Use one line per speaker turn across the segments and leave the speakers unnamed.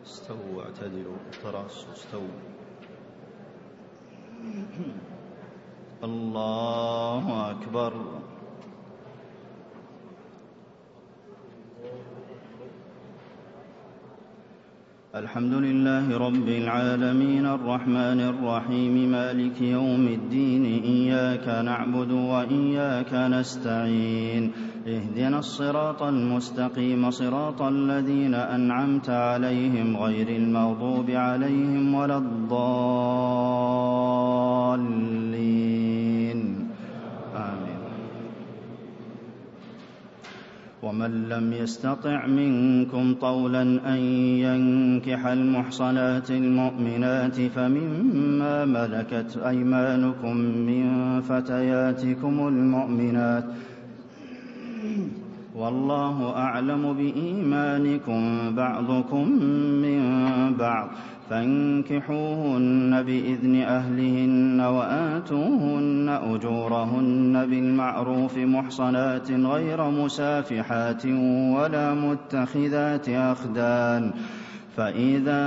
استووا واعتدلوا تراصوا استووا. الله أكبر. الحمد لله رب العالمين الرحمن الرحيم مالك يوم الدين إياك نعبد وإياك نستعين اهدنا الصراط المستقيم صراط الذين أنعمت عليهم غير المغضوب عليهم ولا الضالين آمين. ومن لم يستطع منكم طولا أن ينكح المحصنات المؤمنات فمما ملكت أيمانكم من فتياتكم المؤمنات والله أعلم بإيمانكم بعضكم من بعض فانكحوهن بإذن أهلهن وآتوهن أجورهن بالمعروف محصنات غير مسافحات ولا متخذات أخدان فإذا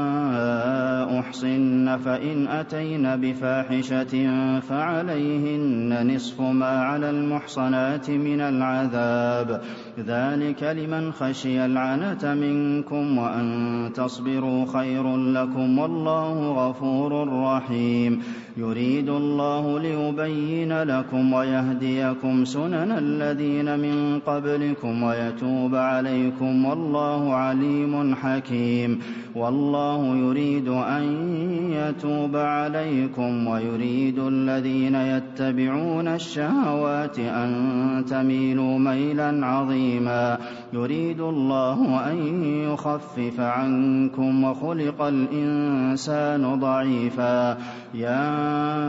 أحصن فإن أتين بفاحشة فعليهن نصف ما على المحصنات من العذاب ذلك لمن خشي العنة منكم وأن تصبروا خير لكم والله غفور رحيم يريد الله ليبين لكم ويهديكم سنن الذين من قبلكم ويتوب عليكم والله عليم حكيم والله يريد أن يتوب عليكم ويريد الذين يتبعون الشهوات أن تميلوا ميلا عظيما يريد الله أن يخفف عنكم وخلق الإنسان ضعيفا يا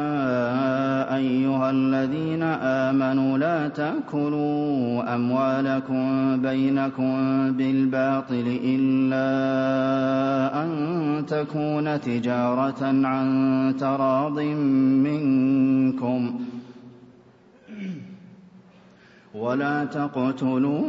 أيها الذين آمنوا لا تأكلوا أموالكم بينكم بالباطل إلا أن تكون تجارة عن تراض منكم ولا تقتلوا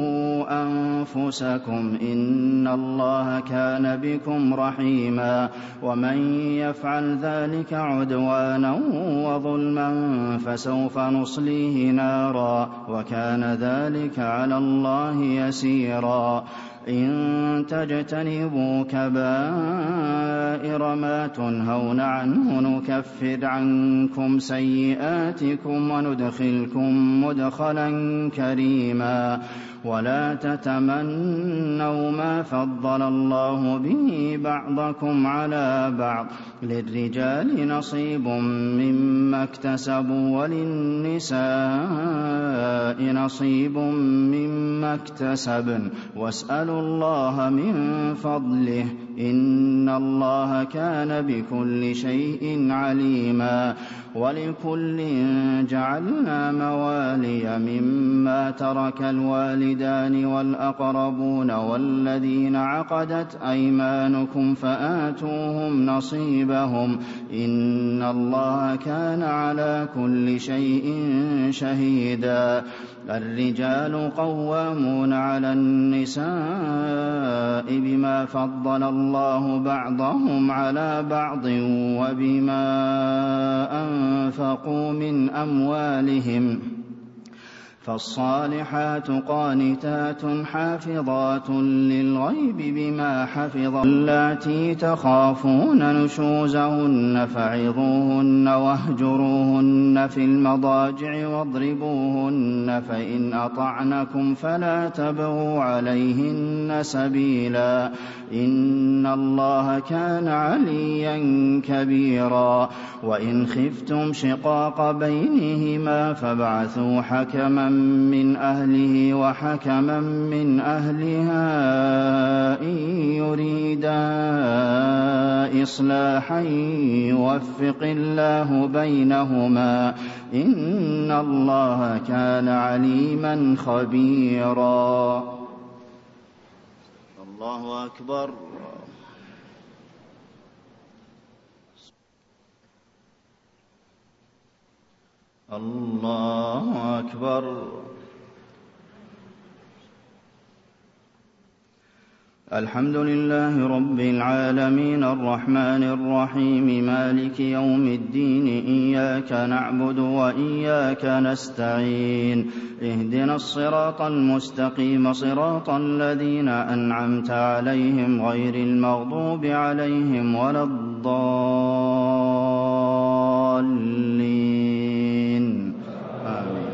أنفسكم إن الله كان بكم رحيما ومن يفعل ذلك عدوانا وظلما فسوف نصليه نارا وكان ذلك على الله يسيرا إن تجتنبوا كبائر ما تنهون عنه نكفر عنكم سيئاتكم وندخلكم مدخلا كريما ولا تتمنوا ما فضل الله به بعضكم على بعض للرجال نصيب مما اكتسبوا وللنساء نصيب مما اكتسبن واسألوا الله من فضله إن الله كان بكل شيء عليما ولكل جعلنا موالي مما ترك الوالدان والأقربون والذين عقدت أيمانكم فآتوهم نصيبهم إن الله كان على كل شيء شهيدا الرجال قوامون على النساء بما فضل الله بعضهم على بعض وبما أنفقوا من أموالهم فالصالحات قانتات حافظات للغيب بما حفظ اللاتي تخافون نشوزهن فعظوهن واهجروهن في المضاجع واضربوهن فإن أطعنكم فلا تبغوا عليهن سبيلا إن الله كان عليا كبيرا وإن خفتم شقاق بينهما فابعثوا حكما من أهله وحكما من أهلها إن يريدا إصلاحا يوفق الله بينهما إن الله كان عليما خبيرا. الله أكبر. الله أكبر. الحمد لله رب العالمين الرحمن الرحيم مالك يوم الدين إياك نعبد وإياك نستعين اهدنا الصراط المستقيم صراط الذين أنعمت عليهم غير المغضوب عليهم ولا الضالين آمين.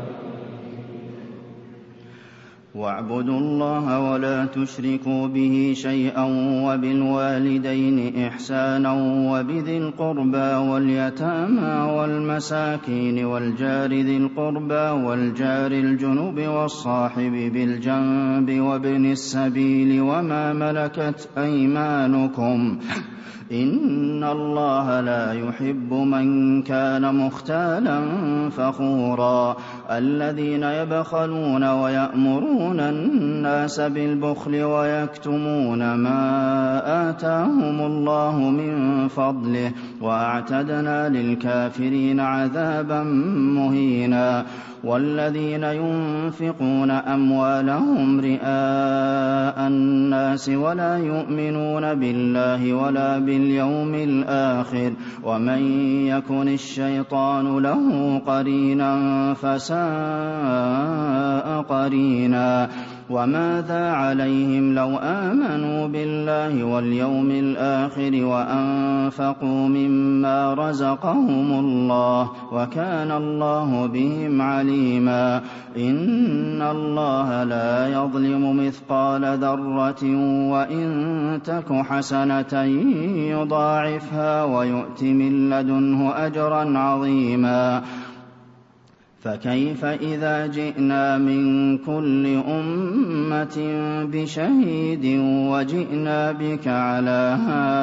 واعبدوا الله ولا تشركوا به شيئا وبالوالدين إحسانا وبذي القربى واليتامى والمساكين والجار ذي القربى والجار الجنب والصاحب بالجنب وابن السبيل وما ملكت أيمانكم إن الله لا يحب من كان مختالا فخورا الذين يبخلون ويأمرون الناس بالبخل ويكتمون ما آتاهم الله من فضله وأعتدنا للكافرين عذابا مهينا والذين ينفقون أموالهم رئاء الناس ولا يؤمنون بالله ولا باليوم الآخر ومن يكن الشيطان له قرينا فساء قرينا وماذا عليهم لو آمنوا بالله واليوم الآخر وأنفقوا مما رزقهم الله وكان الله بهم عليما إن الله لا يظلم مثقال ذرة وإن تك حسنة يضاعفها ويؤت من لدنه أجرا عظيما فكيف إذا جئنا من كل أمة بشهيد وجئنا بك على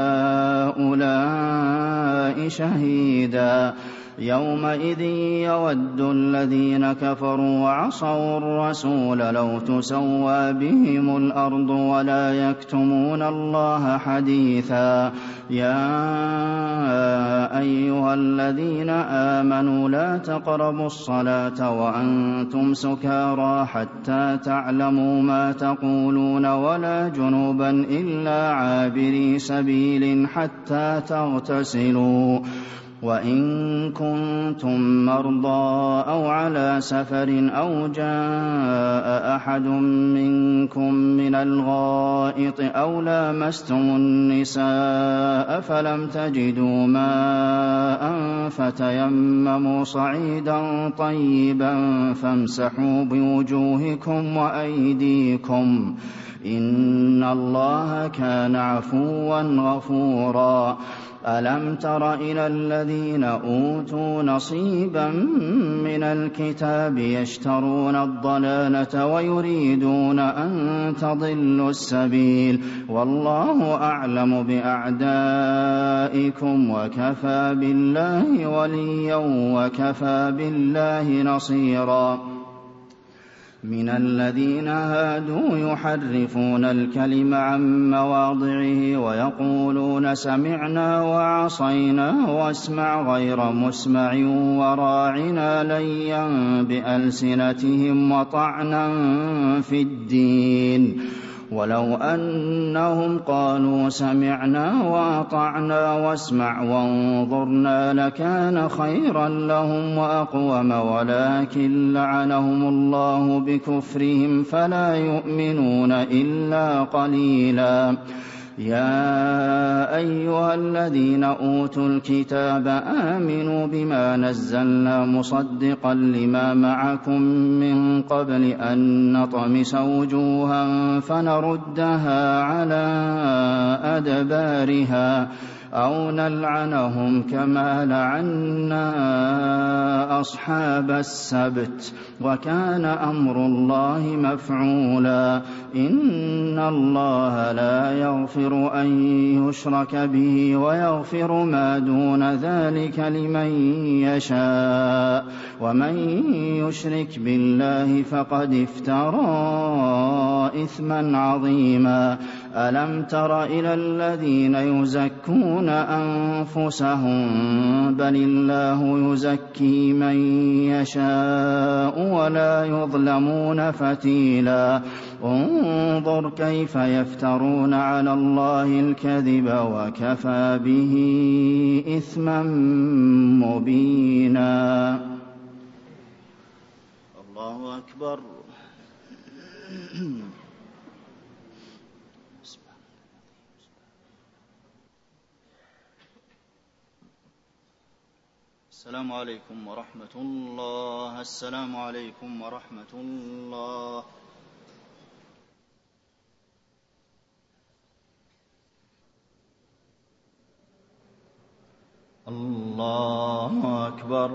هؤلاء شهيدا يومئذ يود الذين كفروا وعصوا الرسول لو تسوى بهم الأرض ولا يكتمون الله حديثا يا أيها الذين آمنوا لا تقربوا الصلاة وأنتم سكارى حتى تعلموا ما تقولون ولا جنوبا إلا عابري سبيل حتى تغتسلوا وإن كنتم مرضى أو على سفر أو جاء أحد منكم من الغائط أو لامستم النساء فلم تجدوا ماء فتيمموا صعيدا طيبا فامسحوا بوجوهكم وأيديكم إن الله كان عفوا غفورا ألم تر إلى الذين أوتوا نصيبا من الكتاب يشترون الضلالة ويريدون أن تضلوا السبيل والله أعلم بأعدائكم وكفى بالله وليا وكفى بالله نصيرا من الذين هادوا يحرفون الكلم عن مواضعه ويقولون سمعنا وعصينا واسمع غير مسمع وراعنا ليا بألسنتهم وطعنا في الدين ولو أنهم قالوا سمعنا وأطعنا واسمع وانظرنا لكان خيرا لهم وأقوم ولكن لعنهم الله بكفرهم فلا يؤمنون إلا قليلا يا أيها الذين أوتوا الكتاب آمنوا بما نزلنا مصدقا لما معكم من قبل أن نطمس وجوها فنردها على أدبارها أو نلعنهم كما لعنا أصحاب السبت وكان أمر الله مفعولا إن الله لا يغفر أن يشرك به ويغفر ما دون ذلك لمن يشاء ومن يشرك بالله فقد افترى إثما عظيما ألم تر إلى الذين يزكون أنفسهم بل الله يزكي من يشاء ولا يظلمون فتيلا انظر كيف يفترون على الله الكذب وكفى به إثما مبينا. الله أكبر. السلام عليكم ورحمة الله. السلام عليكم ورحمة الله. الله أكبر.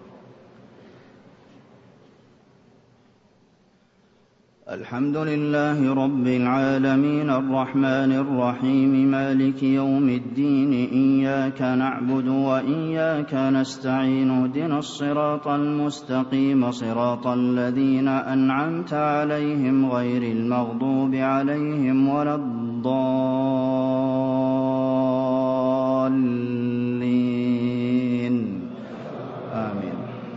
الحمد لله رب العالمين الرحمن الرحيم مالك يوم الدين إياك نعبد وإياك نستعين اهدنا الصراط المستقيم صراط الذين أنعمت عليهم غير المغضوب عليهم ولا الضالين آمين.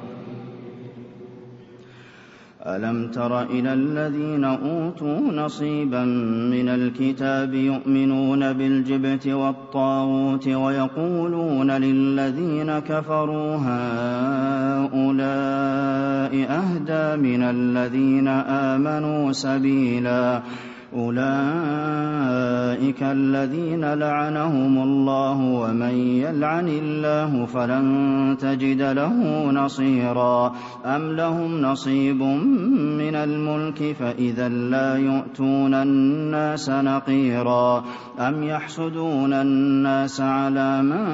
ألم تر إلى الذين أوتوا نصيبا من الكتاب يؤمنون بالجبت والطاغوت ويقولون للذين كفروا هؤلاء أهدى من الذين آمنوا سبيلا أولئك الذين لعنهم الله ومن يلعن الله فلن تجد له نصيرا أم لهم نصيب من الملك فإذا لا يؤتون الناس نقيرا أم يحسدون الناس على ما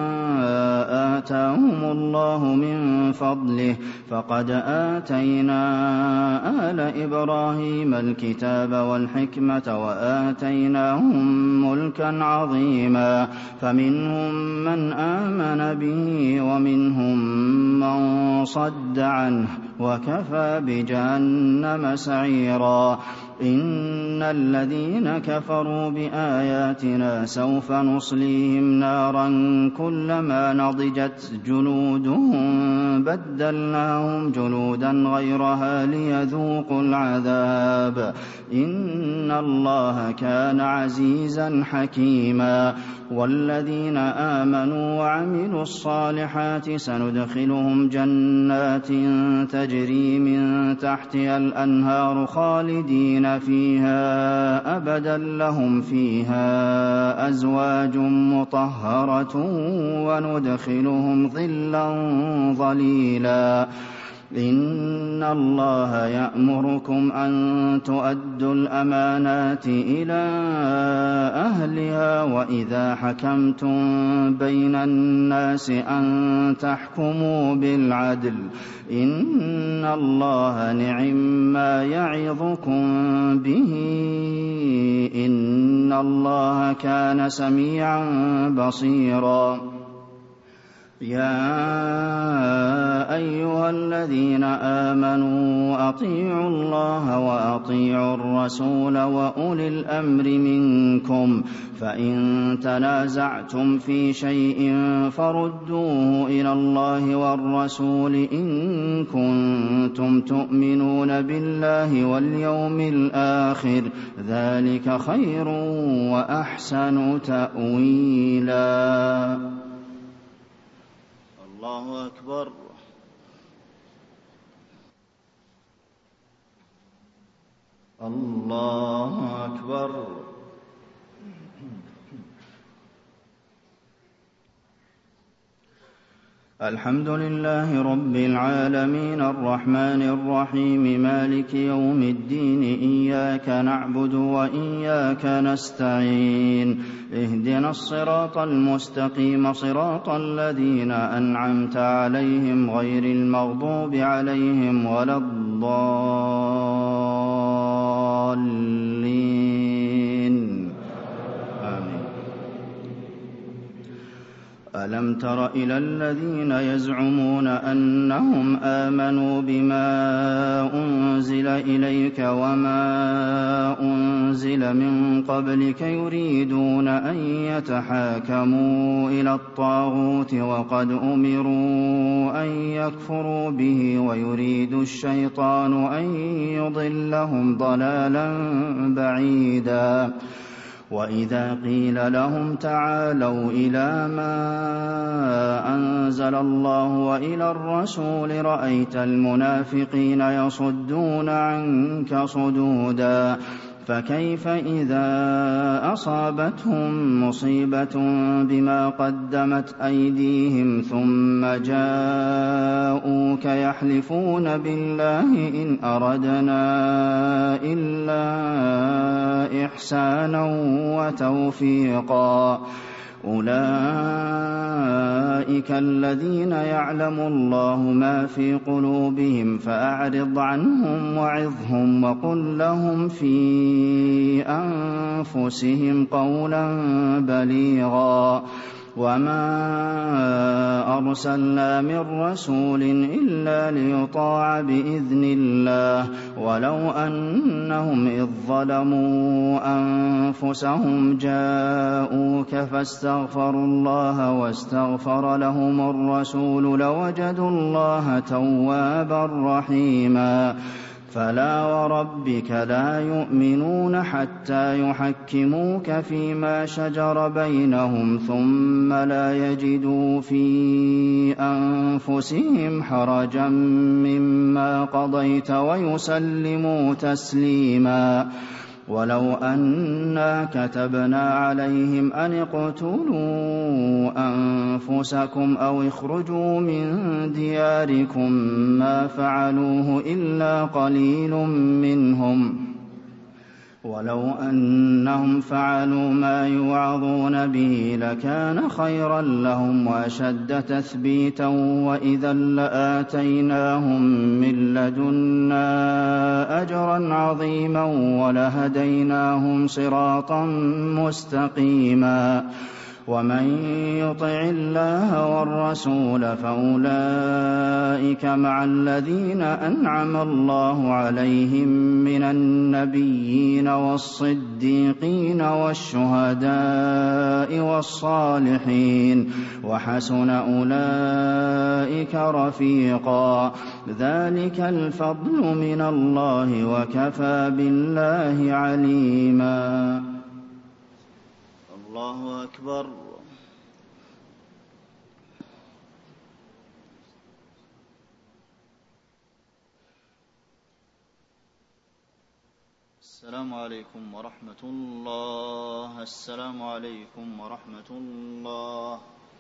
آتاهم الله من فضله فقد آتينا آل إبراهيم الكتاب والحكمة وآتيناهم ملكا عظيما فمنهم من آمن به ومنهم من صد عنه وكفى بجهنم سعيرا إن الذين كفروا بآياتنا سوف نصليهم نارا كلما نضجت جلودهم بدلناهم جلودا غيرها ليذوقوا العذاب إن الله كان عزيزا حكيما والذين آمنوا وعملوا الصالحات سندخلهم جنات تجري من تحتها الأنهار خالدين فيها أبدا لهم فيها أزواج مطهرة وندخلهم ظلا ظليلا إن الله يأمركم أن تؤدوا الأمانات إلى أهلها وإذا حكمتم بين الناس أن تحكموا بالعدل إن الله نعما يعظكم به إن الله كان سميعا بصيرا يا أيها الذين آمنوا أطيعوا الله وأطيعوا الرسول وأولي الأمر منكم فإن تنازعتم في شيء فردوه إلى الله والرسول إن كنتم تؤمنون بالله واليوم الآخر ذلك خير وأحسن تأويلا. الله أكبر. الله أكبر. الحمد لله رب العالمين الرحمن الرحيم مالك يوم الدين إياك نعبد وإياك نستعين اهدنا الصراط المستقيم صراط الذين أنعمت عليهم غير المغضوب عليهم ولا الضالين آمين. ألم تر إلى الذين يزعمون أنهم آمنوا بما أنزل إليك وما أنزل أُرْسِلَ مِن قَبْلِكَ يُرِيدُونَ أَن يَتَحَاكَمُوا إِلَى الطَّاغُوتِ وَقَدْ أُمِرُوا أَن يَكْفُرُوا بِهِ وَيُرِيدُ الشَّيْطَانُ أَن يُضِلَّهُمْ ضَلَالًا بَعِيدًا وَإِذَا قِيلَ لَهُمْ تَعَالَوْا إِلَىٰ مَا أَنزَلَ اللَّهُ وَإِلَى الرَّسُولِ رَأَيْتَ الْمُنَافِقِينَ يَصُدُّونَ عَنكَ صُدُودًا فَكَيْفَ إِذَا أَصَابَتْهُم مُّصِيبَةٌ بِمَا قَدَّمَتْ أَيْدِيهِمْ ثُمَّ جَاءُوكَ يَحْلِفُونَ بِاللَّهِ إِنْ أَرَدْنَا إِلَّا إِحْسَانًا وَتَوْفِيقًا أُولَٰئِكَ الَّذِينَ يَعْلَمُ اللَّهُ مَا فِي قُلُوبِهِمْ فَأَعْرِضْ عَنْهُمْ وَعِظْهُمْ وَقُل لَّهُمْ فِي أَنفُسِهِمْ قَوْلًا بَلِيغًا وَمَا أَرْسَلْنَا مِن رَّسُولٍ إِلَّا لِيُطَاعَ بِإِذْنِ اللَّهِ وَلَوْ أَنَّهُمْ إِذ ظَّلَمُوا أَنفُسَهُمْ جَاءُوكَ فَاسْتَغْفَرُوا اللَّهَ وَاسْتَغْفَرَ لَهُمُ الرَّسُولُ لَوَجَدُوا اللَّهَ تَوَّابًا رَّحِيمًا فَلَا وَرَبِّكَ لَا يُؤْمِنُونَ حَتَّىٰ يُحَكِّمُوكَ فِيمَا شَجَرَ بَيْنَهُمْ ثُمَّ لَا يَجِدُوا فِي أَنفُسِهِمْ حَرَجًا مِّمَّا قَضَيْتَ وَيُسَلِّمُوا تَسْلِيمًا وَلَوْ أَنَّا كَتَبْنَا عَلَيْهِمْ أَنِ اقْتُلُوا أَنفُسَكُمْ أَوِ اخْرُجُوا مِن دِيَارِكُم مَّا فَعَلُوهُ إِلَّا قَلِيلٌ مِّنْهُمْ وَلَوْ أَنَّهُمْ فَعَلُوا مَا يُوعَظُونَ بِهِ لَكَانَ خَيْرًا لَّهُمْ وَأَشَدَّ تَثْبِيتًا وَإِذًا لَّآتَيْنَاهُم مِّن لَّدُنَّا أَجْرًا عَظِيمًا وَلَهَدَيْنَاهُمْ صِرَاطًا مُّسْتَقِيمًا وَمَن يُطِعِ اللَّهَ وَالرَّسُولَ فَأُولَٰئِكَ مَعَ الَّذِينَ أَنْعَمَ اللَّهُ عَلَيْهِم مِّنَ النَّبِيِّينَ وَالصِّدِّيقِينَ وَالشُّهَدَاءِ وَالصَّالِحِينَ وَحَسُنَ أُولَٰئِكَ رَفِيقًا ذَٰلِكَ الْفَضْلُ مِنَ اللَّهِ وَكَفَىٰ بِاللَّهِ عَلِيمًا الله أكبر السلام عليكم ورحمة الله السلام عليكم ورحمة الله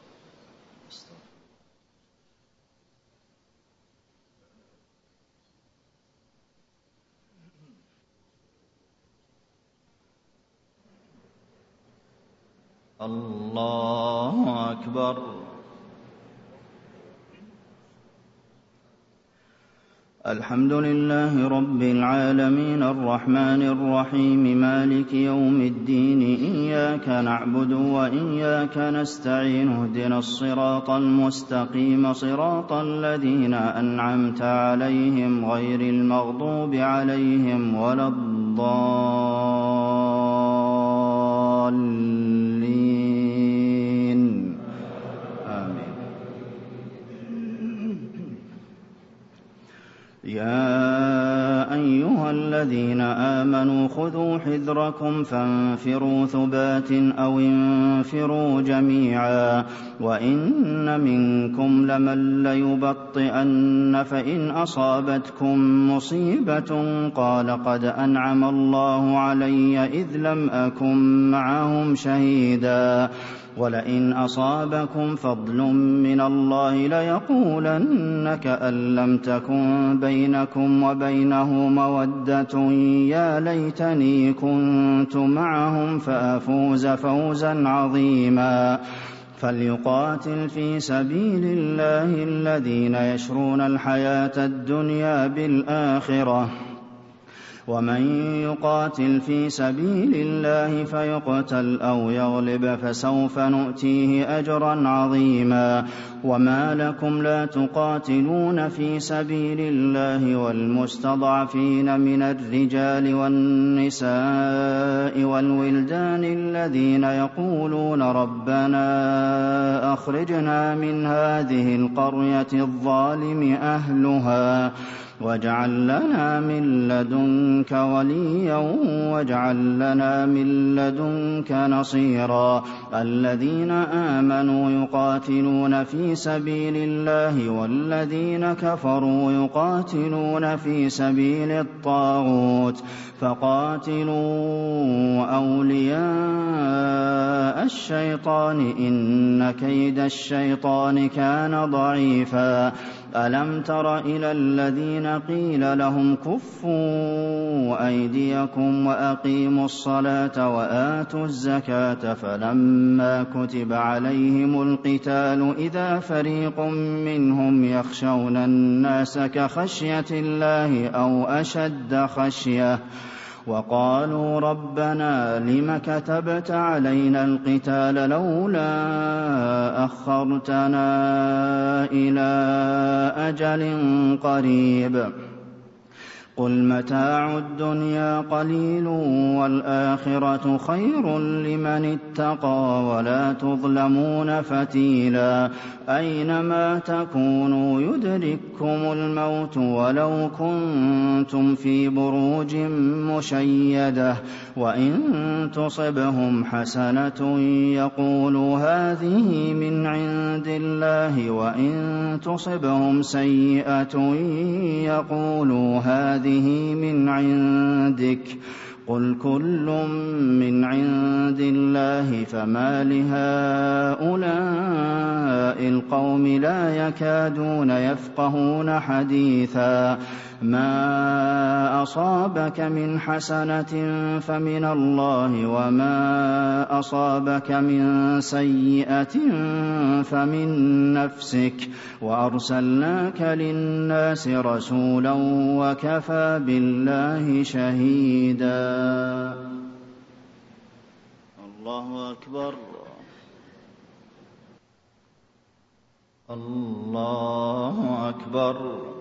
الله أكبر الحمد لله رب العالمين الرحمن الرحيم مالك يوم الدين إياك نعبد وإياك نستعين اهدنا الصراط المستقيم صراط الذين أنعمت عليهم غير المغضوب عليهم ولا الضالين آمين يا أيها الذين آمنوا خذوا حذركم فانفروا ثبات أو انفروا جميعا وإن منكم لمن ليبطئن فإن أصابتكم مصيبة قال قد أنعم الله علي إذ لم أكن معهم شهيدا ولئن أصابكم فضل من الله ليقولن كأن لم تكن بينكم وبينه مودة يا ليتني كنت معهم فأفوز فوزا عظيما فليقاتل في سبيل الله الذين يشرون الحياة الدنيا بالآخرة ومن يقاتل في سبيل الله فيقتل أو يغلب فسوف نؤتيه أجرا عظيما. وما لكم لا تقاتلون في سبيل الله والمستضعفين من الرجال والنساء والولدان الذين يقولون ربنا أخرجنا من هذه القرية الظالم أهلها واجعل لنا من لدنك وليا واجعل لنا من لدنك نصيرا. الذين آمنوا يقاتلون في سبيل الله والذين كفروا يقاتلون في سبيل الطاغوت فقاتلوا أولياء الشيطان إن كيد الشيطان كان ضعيفا. ألم تر إلى الذين قيل لهم كفوا أيديكم وأقيموا الصلاة وآتوا الزكاة فلما كتب عليهم القتال إذا فريق منهم يخشون الناس كخشية الله أو أشد خشية وقالوا ربنا لم كتبت علينا القتال لولا أخرتنا إلى أجل قريب قل متاع الدنيا قليل والآخرة خير لمن اتقى ولا تظلمون فتيلا. أينما تكونوا يدرككم الموت ولو كنتم في بروج مشيدة وإن تصبهم حسنة يقولوا هذه من عند الله وإن تصبهم سيئة يقولوا هذه من عندك قل كل من عند الله فما لهؤلاء القوم لا يكادون يفقهون حديثا. ما أصابك من حسنة فمن الله وما أصابك من سيئة فمن نفسك وأرسلناك للناس رسولا وكفى بالله شهيدا. الله أكبر الله أكبر.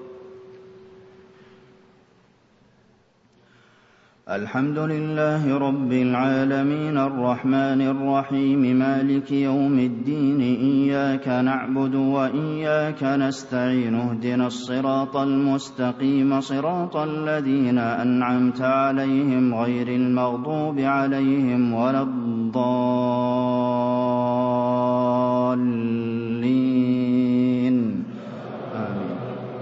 الحمد لله رب العالمين الرحمن الرحيم مالك يوم الدين إياك نعبد وإياك نستعين اهدنا الصراط المستقيم صراط الذين أنعمت عليهم غير المغضوب عليهم ولا الضالين آمين.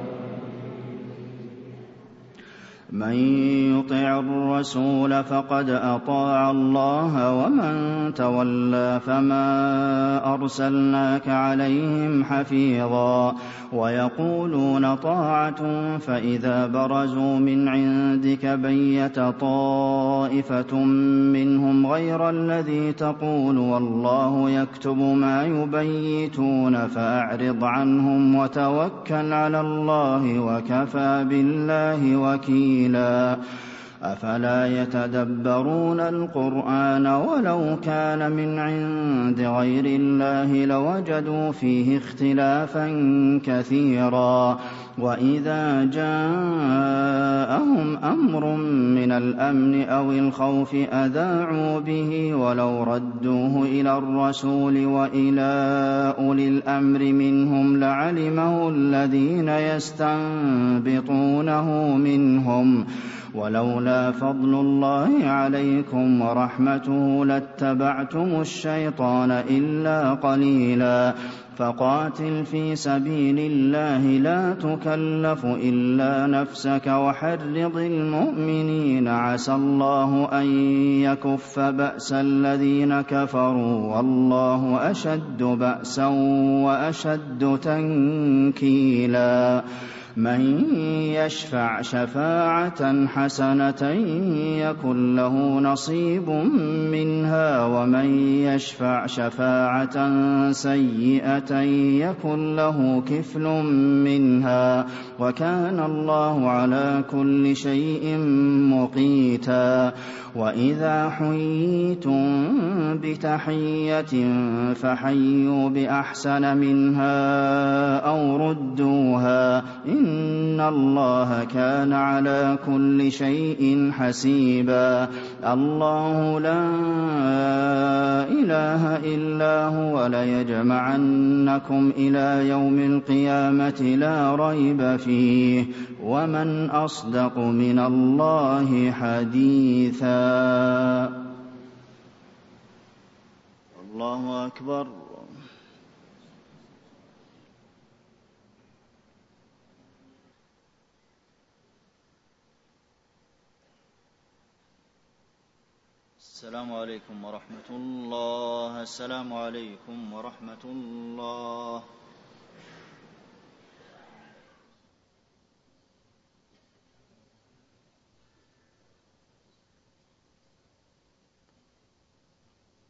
من يطع الرسول فقد أطاع الله ومن تولى فما أرسلناك عليهم حفيظا. ويقولون طاعة فإذا برزوا من عندك بيت طائفة منهم غير الذي تقول والله يكتب ما يبيتون فأعرض عنهم وتوكل على الله وكفى بالله وكيلا. أفلا يتدبرون القرآن ولو كان من عند غير الله لوجدوا فيه اختلافا كثيرا. وإذا جاءهم أمر من الأمن أو الخوف أذاعوا به ولو ردوه إلى الرسول وإلى أولي الأمر منهم لعلمه الذين يستنبطونه منهم ولولا فضل الله عليكم ورحمته لاتبعتم الشيطان إلا قليلا. فقاتل في سبيل الله لا تكلف إلا نفسك وحرض المؤمنين عسى الله أن يكف بأس الذين كفروا والله أشد بأسا وأشد تنكيلا. مَن يَشْفَعْ شَفَاعَةً حَسَنَةً يَكُن لَّهُ نَصِيبٌ مِّنْهَا وَمَن يَشْفَعْ شَفَاعَةً سَيِّئَةً يَكُن لَّهُ كِفْلٌ مِّنْهَا ۗ وَكَانَ اللَّهُ عَلَىٰ كُلِّ شَيْءٍ مُّقِيتًا. وَإِذَا حُيِّيتُم بِتَحِيَّةٍ فَحَيُّوا بِأَحْسَنَ مِنْهَا أَوْ رُدُّوهَا ۗ إِنَّ اللَّهَ كَانَ عَلَىٰ كُلِّ شَيْءٍ حَسِيبًا. اللَّهُ لَا إِلَٰهَ إِلَّا هُوَ ۖ لَيَجْمَعَنَّكُمْ إِلَىٰ يَوْمِ الْقِيَامَةِ لَا رَيْبَ فِيهِ ۗ وَمَنْ أَصْدَقُ مِنَ اللَّهِ حَدِيثًا. الله أكبر. السلام عليكم ورحمة الله. السلام عليكم ورحمة الله.